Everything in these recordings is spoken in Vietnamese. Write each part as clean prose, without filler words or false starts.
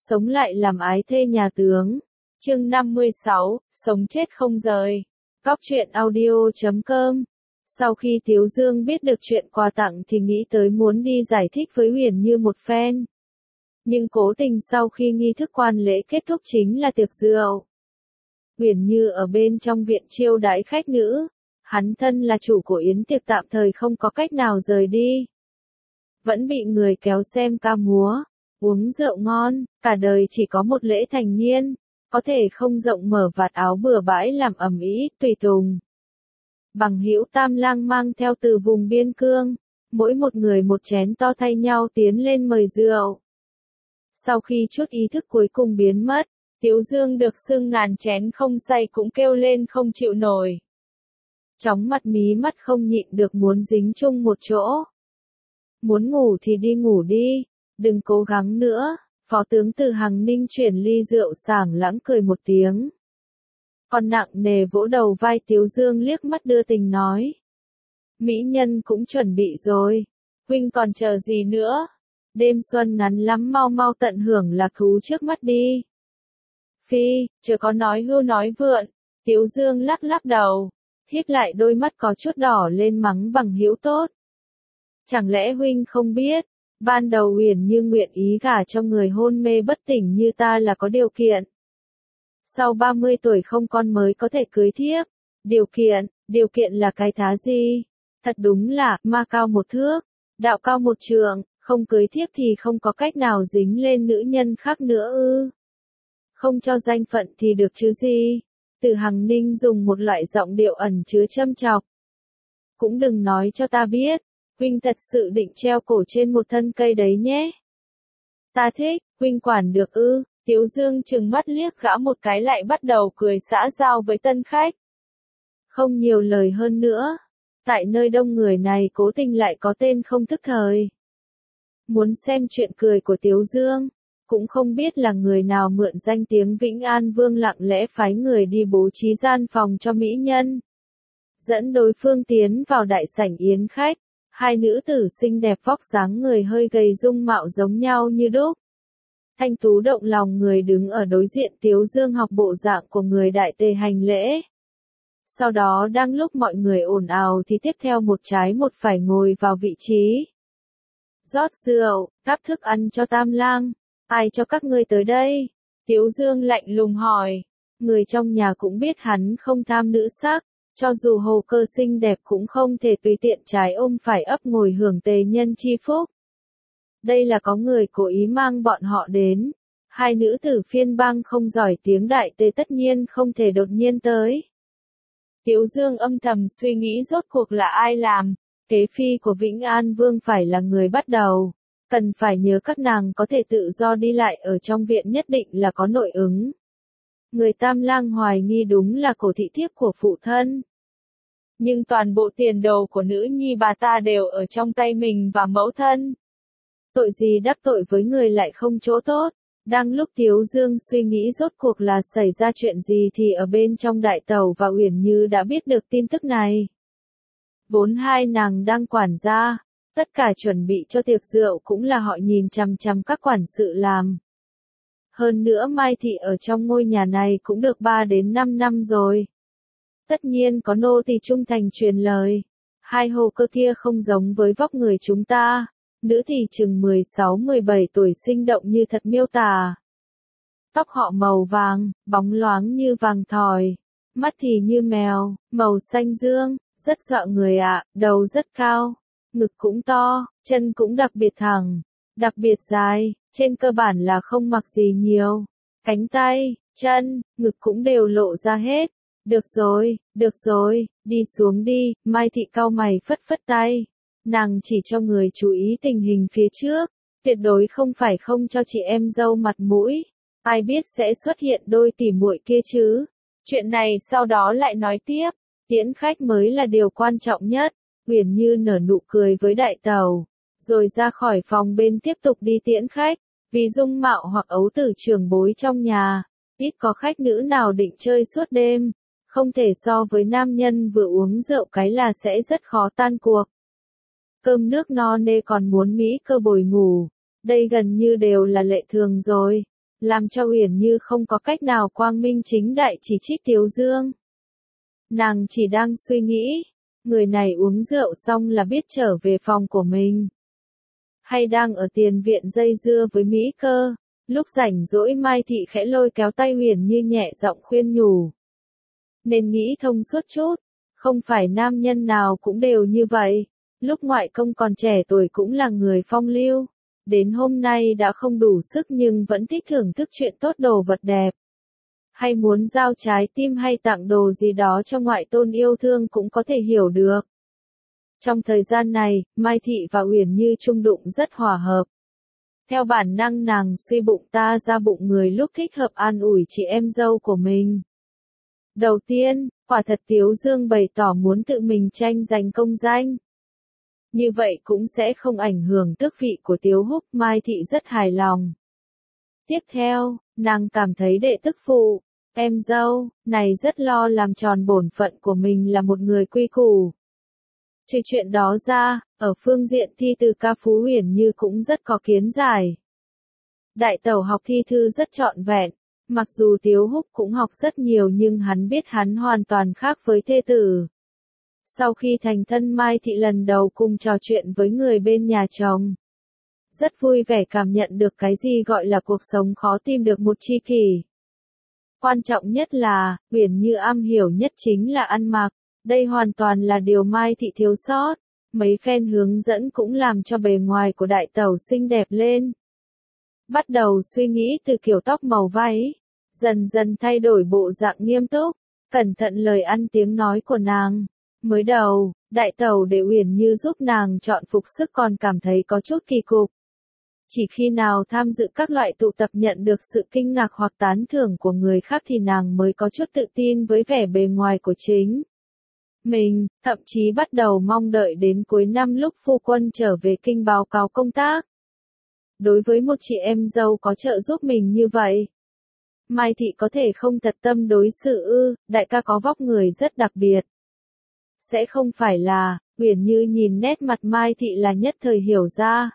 sống lại làm ái thê nhà tướng. Chương 56, sống chết không rời. Cóc truyện audio.com. Sau khi Tiếu Dương biết được chuyện quà tặng thì nghĩ tới muốn đi giải thích với Huyền Như một phen. Nhưng cố tình sau khi nghi thức quan lễ kết thúc chính là tiệc rượu. Huyền Như ở bên trong viện chiêu đãi khách nữ. Hắn thân là chủ của yến tiệc tạm thời không có cách nào rời đi. Vẫn bị người kéo xem ca múa, uống rượu ngon, cả đời chỉ có một lễ thành niên, có thể không rộng mở vạt áo bừa bãi làm ầm ĩ, tùy tùng. Bằng hữu Tam Lang mang theo từ vùng biên cương, mỗi một người một chén to thay nhau tiến lên mời rượu. Sau khi chút ý thức cuối cùng biến mất, Tiếu Dương được xưng ngàn chén không say cũng kêu lên không chịu nổi. Chóng mặt mí mắt không nhịn được muốn dính chung một chỗ. Muốn ngủ thì đi ngủ đi, đừng cố gắng nữa. Phó tướng Từ Hằng Ninh chuyển ly rượu sảng lãng cười một tiếng. Còn nặng nề vỗ đầu vai Tiếu Dương liếc mắt đưa tình nói. Mỹ nhân cũng chuẩn bị rồi, huynh còn chờ gì nữa? Đêm xuân ngắn lắm, mau mau tận hưởng lạc thú trước mắt đi. Phi, chớ có nói hưu nói vượn. Tiếu Dương lắc lắc đầu, híp lại đôi mắt có chút đỏ lên mắng bằng hữu tốt. Chẳng lẽ huynh không biết, ban đầu Huyền Như nguyện ý gả cho người hôn mê bất tỉnh như ta là có điều kiện. Sau 30 tuổi không con mới có thể cưới thiếp. Điều kiện là cái thá gì? Thật đúng là, ma cao một thước, đạo cao một trượng, không cưới thiếp thì không có cách nào dính lên nữ nhân khác nữa ư. Không cho danh phận thì được chứ gì? Từ Hằng Ninh dùng một loại giọng điệu ẩn chứa châm chọc. Cũng đừng nói cho ta biết, huynh thật sự định treo cổ trên một thân cây đấy nhé. Ta thích, huynh quản được ư? Tiếu Dương trừng mắt liếc gã một cái lại bắt đầu cười xã giao với tân khách. Không nhiều lời hơn nữa. Tại nơi đông người này cố tình lại có tên không thức thời. Muốn xem chuyện cười của Tiếu Dương, cũng không biết là người nào mượn danh tiếng Vĩnh An Vương lặng lẽ phái người đi bố trí gian phòng cho mỹ nhân. Dẫn đối phương tiến vào đại sảnh yến khách, hai nữ tử xinh đẹp vóc dáng người hơi gầy dung mạo giống nhau như đúc. Thanh tú động lòng người đứng ở đối diện Tiếu Dương học bộ dạng của người đại tề hành lễ. Sau đó đang lúc mọi người ồn ào thì tiếp theo một trái một phải ngồi vào vị trí. Rót rượu, gắp thức ăn cho Tam Lang. Ai cho các ngươi tới đây? Tiếu Dương lạnh lùng hỏi. Người trong nhà cũng biết hắn không tham nữ sắc, cho dù hồ cơ xinh đẹp cũng không thể tùy tiện trái ôm phải ấp ngồi hưởng tề nhân chi phúc. Đây là có người cố ý mang bọn họ đến. Hai nữ tử phiên bang không giỏi tiếng đại tề tất nhiên không thể đột nhiên tới. Tiếu Dương âm thầm suy nghĩ rốt cuộc là ai làm. Kế phi của Vĩnh An Vương phải là người bắt đầu. Cần phải nhớ các nàng có thể tự do đi lại ở trong viện nhất định là có nội ứng. Người Tam Lang hoài nghi đúng là cổ thị thiếp của phụ thân. Nhưng toàn bộ tiền đồ của nữ nhi bà ta đều ở trong tay mình và mẫu thân. Tội gì đắc tội với người lại không chỗ tốt. Đang lúc Tiếu Dương suy nghĩ rốt cuộc là xảy ra chuyện gì thì ở bên trong đại tàu và Uyển Như đã biết được tin tức này. Vốn hai nàng đang quản gia. Tất cả chuẩn bị cho tiệc rượu cũng là họ nhìn chằm chằm các quản sự làm. Hơn nữa Mai Thị ở trong ngôi nhà này cũng được 3 đến 5 năm rồi. Tất nhiên có nô tỳ trung thành truyền lời. Hai hồ cơ kia không giống với vóc người chúng ta. Nữ thì chừng 16-17 tuổi sinh động như thật miêu tả. Tóc họ màu vàng, bóng loáng như vàng thỏi. Mắt thì như mèo, màu xanh dương, rất dọa người ạ, đầu rất cao. Ngực cũng to, chân cũng đặc biệt thẳng, đặc biệt dài, trên cơ bản là không mặc gì nhiều. Cánh tay, chân, ngực cũng đều lộ ra hết. Được rồi, đi xuống đi, Mai Thị cau mày phất phất tay. Nàng chỉ cho người chú ý tình hình phía trước, tuyệt đối không phải không cho chị em dâu mặt mũi. Ai biết sẽ xuất hiện đôi tỉ muội kia chứ. Chuyện này sau đó lại nói tiếp, tiễn khách mới là điều quan trọng nhất. Huyền Như nở nụ cười với đại tàu, rồi ra khỏi phòng bên tiếp tục đi tiễn khách, vì dung mạo hoặc ấu tử trưởng bối trong nhà, ít có khách nữ nào định chơi suốt đêm, không thể so với nam nhân vừa uống rượu cái là sẽ rất khó tan cuộc. Cơm nước no nê còn muốn mỹ cơ bồi ngủ, đây gần như đều là lệ thường rồi. làm cho Uyển Như không có cách nào quang minh chính đại chỉ trích Tiếu Dương. Nàng chỉ đang suy nghĩ, người này uống rượu xong là biết trở về phòng của mình. Hay đang ở tiền viện dây dưa với Mỹ Cơ, lúc rảnh rỗi Mai Thị khẽ lôi kéo tay Uyển Như nhẹ giọng khuyên nhủ. Nên nghĩ thông suốt chút, không phải nam nhân nào cũng đều như vậy, lúc ngoại công còn trẻ tuổi cũng là người phong lưu, đến hôm nay đã không đủ sức nhưng vẫn thích thưởng thức chuyện tốt đồ vật đẹp. Hay muốn giao trái tim hay tặng đồ gì đó cho ngoại tôn yêu thương cũng có thể hiểu được. Trong thời gian này, Mai Thị và Uyển Như chung đụng rất hòa hợp. Theo bản năng nàng suy bụng ta ra bụng người lúc thích hợp an ủi chị em dâu của mình. Đầu tiên, quả thật Tiếu Dương bày tỏ muốn tự mình tranh giành công danh. Như vậy cũng sẽ không ảnh hưởng tước vị của Tiếu Húc, Mai Thị rất hài lòng. Tiếp theo, nàng cảm thấy đệ tức phụ, em dâu, này rất lo làm tròn bổn phận của mình là một người quy củ. Trừ chuyện đó ra, ở phương diện thi từ ca phú Uyển Như cũng rất có kiến giải. Đại tẩu học thi thư rất trọn vẹn, mặc dù Tiếu Húc cũng học rất nhiều nhưng hắn biết hắn hoàn toàn khác với thê tử. Sau khi thành thân Mai Thị lần đầu cùng trò chuyện với người bên nhà chồng. Rất vui vẻ cảm nhận được cái gì gọi là cuộc sống khó tìm được một tri kỷ. Quan trọng nhất là, Uyển Như am hiểu nhất chính là ăn mặc, đây hoàn toàn là điều Mai Thị thiếu sót. Mấy phen hướng dẫn cũng làm cho bề ngoài của đại tẩu xinh đẹp lên. Bắt đầu suy nghĩ từ kiểu tóc màu váy, dần dần thay đổi bộ dạng nghiêm túc, cẩn thận lời ăn tiếng nói của nàng. Mới đầu, đại tẩu để Uyển Như giúp nàng chọn phục sức còn cảm thấy có chút kỳ cục. Chỉ khi nào tham dự các loại tụ tập nhận được sự kinh ngạc hoặc tán thưởng của người khác thì nàng mới có chút tự tin với vẻ bề ngoài của chính mình, thậm chí bắt đầu mong đợi đến cuối năm lúc phu quân trở về kinh báo cáo công tác. Đối với một chị em dâu có trợ giúp mình như vậy, Mai Thị có thể không thật tâm đối xử ư, đại ca có vóc người rất đặc biệt. Sẽ không phải là, Uyển Như nhìn nét mặt Mai Thị là nhất thời hiểu ra.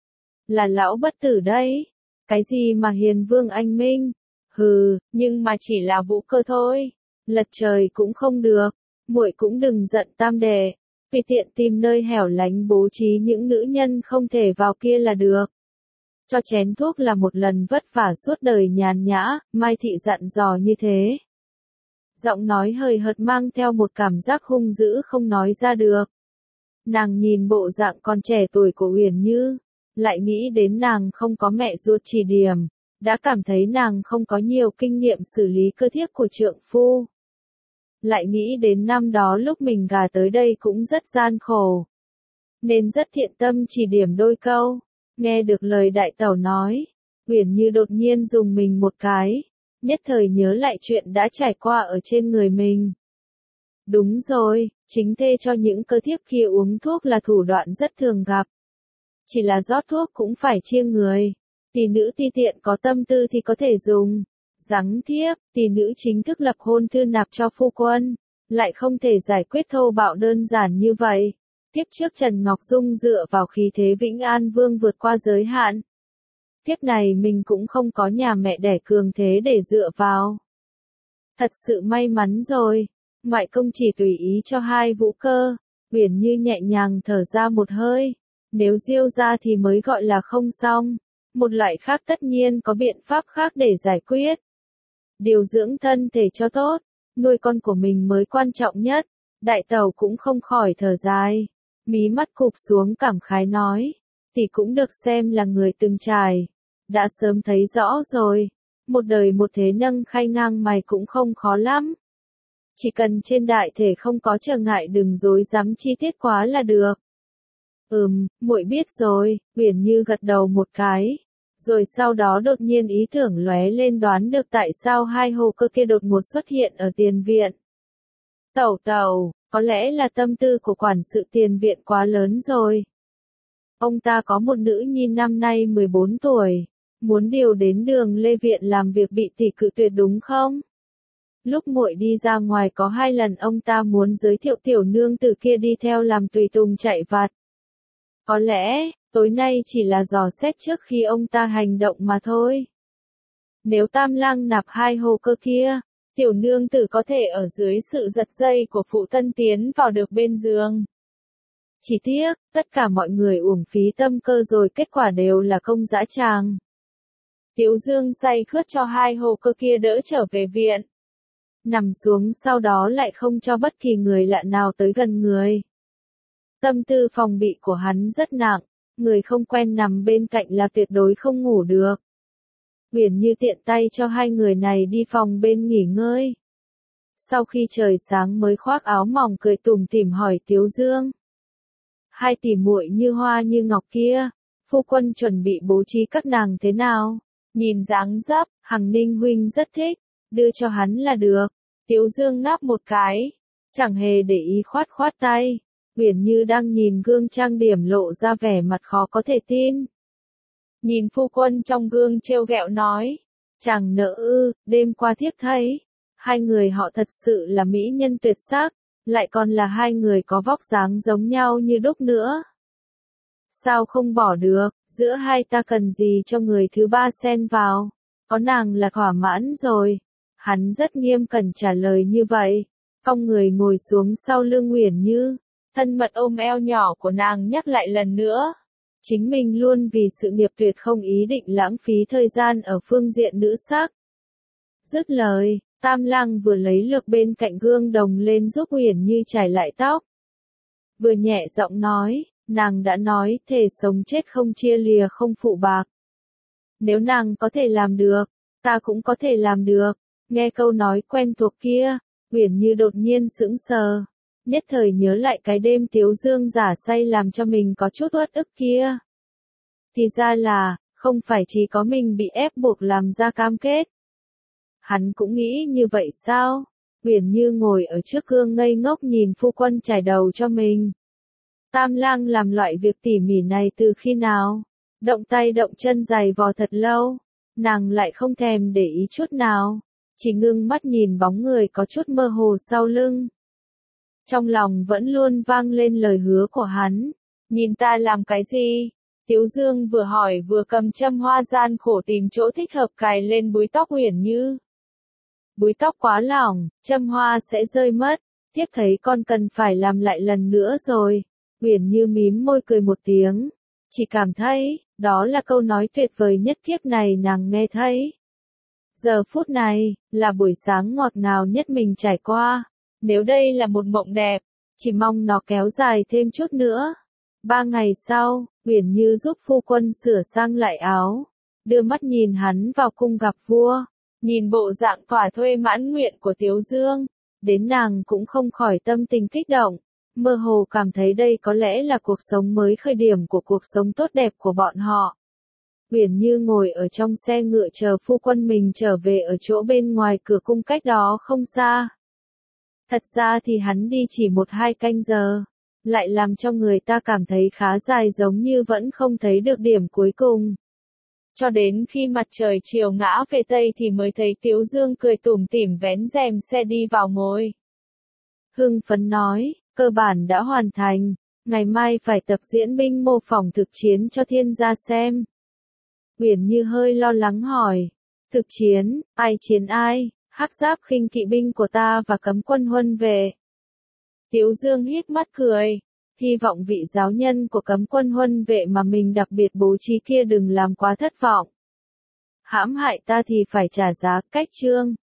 Là lão bất tử đấy. Cái gì mà hiền vương anh minh? Hừ, nhưng mà chỉ là Vũ Cơ thôi. Lật trời cũng không được. Muội cũng đừng giận tam đệ. Vì tiện tìm nơi hẻo lánh bố trí những nữ nhân không thể vào kia là được. Cho chén thuốc là một lần vất vả suốt đời nhàn nhã, Mai Thị dặn dò như thế. Giọng nói hời hợt mang theo một cảm giác hung dữ không nói ra được. Nàng nhìn bộ dạng còn trẻ tuổi của Uyển Như, lại nghĩ đến nàng không có mẹ ruột chỉ điểm, đã cảm thấy nàng không có nhiều kinh nghiệm xử lý cơ thiếp của trượng phu. Lại nghĩ đến năm đó lúc mình gả tới đây cũng rất gian khổ, nên rất thiện tâm chỉ điểm đôi câu. Nghe được lời đại tẩu nói, Uyển Như đột nhiên dùng mình một cái, nhất thời nhớ lại chuyện đã trải qua ở trên người mình. Đúng rồi, chính thê cho những cơ thiếp kia uống thuốc là thủ đoạn rất thường gặp. Chỉ là rót thuốc cũng phải chia người. Tỷ nữ ti tiện có tâm tư thì có thể dùng. Giắng thiếp, tỷ nữ chính thức lập hôn thư nạp cho phu quân. Lại không thể giải quyết thô bạo đơn giản như vậy. Tiếp trước Trần Ngọc Dung dựa vào khí thế Vĩnh An Vương vượt qua giới hạn. Tiếp này mình cũng không có nhà mẹ đẻ cường thế để dựa vào. Thật sự may mắn rồi. Ngoại công chỉ tùy ý cho hai Vũ Cơ. Uyển Như nhẹ nhàng thở ra một hơi. Nếu Diêu ra thì mới gọi là không xong. Một loại khác tất nhiên có biện pháp khác để giải quyết. Điều dưỡng thân thể cho tốt. Nuôi con của mình mới quan trọng nhất. Đại tẩu cũng không khỏi thở dài. Mí mắt cụp xuống cảm khái nói. Tỷ cũng được xem là người từng trải. Đã sớm thấy rõ rồi. Một đời một thế nâng khay ngang mày cũng không khó lắm. Chỉ cần trên đại thể không có trở ngại đừng dối dám chi tiết quá là được. Muội biết rồi, Uyển Như gật đầu một cái. Rồi sau đó đột nhiên ý tưởng lóe lên đoán được tại sao hai hồ cơ kia đột ngột xuất hiện ở tiền viện. Tẩu, có lẽ là tâm tư của quản sự tiền viện quá lớn rồi. Ông ta có một nữ nhi năm nay 14 tuổi, muốn điều đến Đường Lê Viện làm việc bị tỷ cự tuyệt đúng không? Lúc muội đi ra ngoài có 2 lần ông ta muốn giới thiệu tiểu nương tử kia đi theo làm tùy tùng chạy vặt. Có lẽ, tối nay chỉ là dò xét trước khi ông ta hành động mà thôi. Nếu Tam Lang nạp hai hồ cơ kia, tiểu nương tử có thể ở dưới sự giật dây của phụ thân tiến vào được bên giường. Chỉ tiếc, tất cả mọi người uổng phí tâm cơ rồi, kết quả đều là công dã tràng. Tiếu Dương say khướt cho hai hồ cơ kia đỡ trở về viện. Nằm xuống sau đó lại không cho bất kỳ người lạ nào tới gần người. Tâm tư phòng bị của hắn rất nặng, người không quen nằm bên cạnh là tuyệt đối không ngủ được. Uyển Như tiện tay cho hai người này đi phòng bên nghỉ ngơi. Sau khi trời sáng mới khoác áo mỏng cười tủm tỉm hỏi Tiếu Dương. Hai tỷ muội như hoa như ngọc kia, phu quân chuẩn bị bố trí các nàng thế nào? Nhìn dáng dấp, Hằng Ninh huynh rất thích, đưa cho hắn là được. Tiếu Dương ngáp một cái, chẳng hề để ý khoát khoát tay. Uyển Như đang nhìn gương trang điểm lộ ra vẻ mặt khó có thể tin. Nhìn phu quân trong gương trêu ghẹo nói, chàng nỡ ư, đêm qua thiếp thấy, hai người họ thật sự là mỹ nhân tuyệt sắc, lại còn là hai người có vóc dáng giống nhau như đúc nữa. Sao không bỏ được, giữa hai ta cần gì cho người thứ ba xen vào, có nàng là thỏa mãn rồi. Hắn rất nghiêm cẩn trả lời như vậy, cong người ngồi xuống sau lưng Uyển Như, thân mật ôm eo nhỏ của nàng nhắc lại lần nữa. Chính mình luôn vì sự nghiệp tuyệt không ý định lãng phí thời gian ở phương diện nữ sắc. Dứt lời, Tam Lang vừa lấy lược bên cạnh gương đồng lên giúp Uyển Như chải lại tóc. Vừa nhẹ giọng nói, nàng đã nói thề sống chết không chia lìa không phụ bạc. Nếu nàng có thể làm được, ta cũng có thể làm được. Nghe câu nói quen thuộc kia, Uyển Như đột nhiên sững sờ, nhất thời nhớ lại cái đêm Tiếu Dương giả say làm cho mình có chút uất ức kia. Thì ra là, không phải chỉ có mình bị ép buộc làm ra cam kết. Hắn cũng nghĩ như vậy sao? Uyển Như ngồi ở trước gương ngây ngốc nhìn phu quân chải đầu cho mình. Tam Lang làm loại việc tỉ mỉ này từ khi nào? Động tay động chân giày vò thật lâu, nàng lại không thèm để ý chút nào, chỉ ngưng mắt nhìn bóng người có chút mơ hồ sau lưng. Trong lòng vẫn luôn vang lên lời hứa của hắn, nhìn ta làm cái gì? Tiếu Dương vừa hỏi vừa cầm châm hoa gian khổ tìm chỗ thích hợp cài lên búi tóc Uyển Như. Búi tóc quá lỏng, châm hoa sẽ rơi mất, tiếp thấy con cần phải làm lại lần nữa rồi. Uyển Như mím môi cười một tiếng, chỉ cảm thấy, đó là câu nói tuyệt vời nhất kiếp này nàng nghe thấy. Giờ phút này, là buổi sáng ngọt ngào nhất mình trải qua. Nếu đây là một mộng đẹp, chỉ mong nó kéo dài thêm chút nữa. 3 ngày sau, Uyển Như giúp phu quân sửa sang lại áo, đưa mắt nhìn hắn vào cung gặp vua, nhìn bộ dạng thỏa thuê mãn nguyện của Tiếu Dương, đến nàng cũng không khỏi tâm tình kích động, mơ hồ cảm thấy đây có lẽ là cuộc sống mới, khởi điểm của cuộc sống tốt đẹp của bọn họ. Uyển Như ngồi ở trong xe ngựa chờ phu quân mình trở về ở chỗ bên ngoài cửa cung cách đó không xa. Thật ra thì hắn đi chỉ 1-2 canh giờ, lại làm cho người ta cảm thấy khá dài, giống như vẫn không thấy được điểm cuối cùng. Cho đến khi mặt trời chiều ngã về Tây thì mới thấy Tiếu Dương cười tủm tỉm vén rèm xe đi vào ngồi. Hưng phấn nói, cơ bản đã hoàn thành, ngày mai phải tập diễn binh mô phỏng thực chiến cho thiên gia xem. Uyển Như hơi lo lắng hỏi, thực chiến, ai chiến ai? Hắc Giáp khinh kỵ binh của ta và Cấm Quân Huân về. Tiếu Dương hít mắt cười, hy vọng vị giáo nhân của Cấm Quân Huân vệ mà mình đặc biệt bố trí kia đừng làm quá thất vọng. Hãm hại ta thì phải trả giá, cách chương.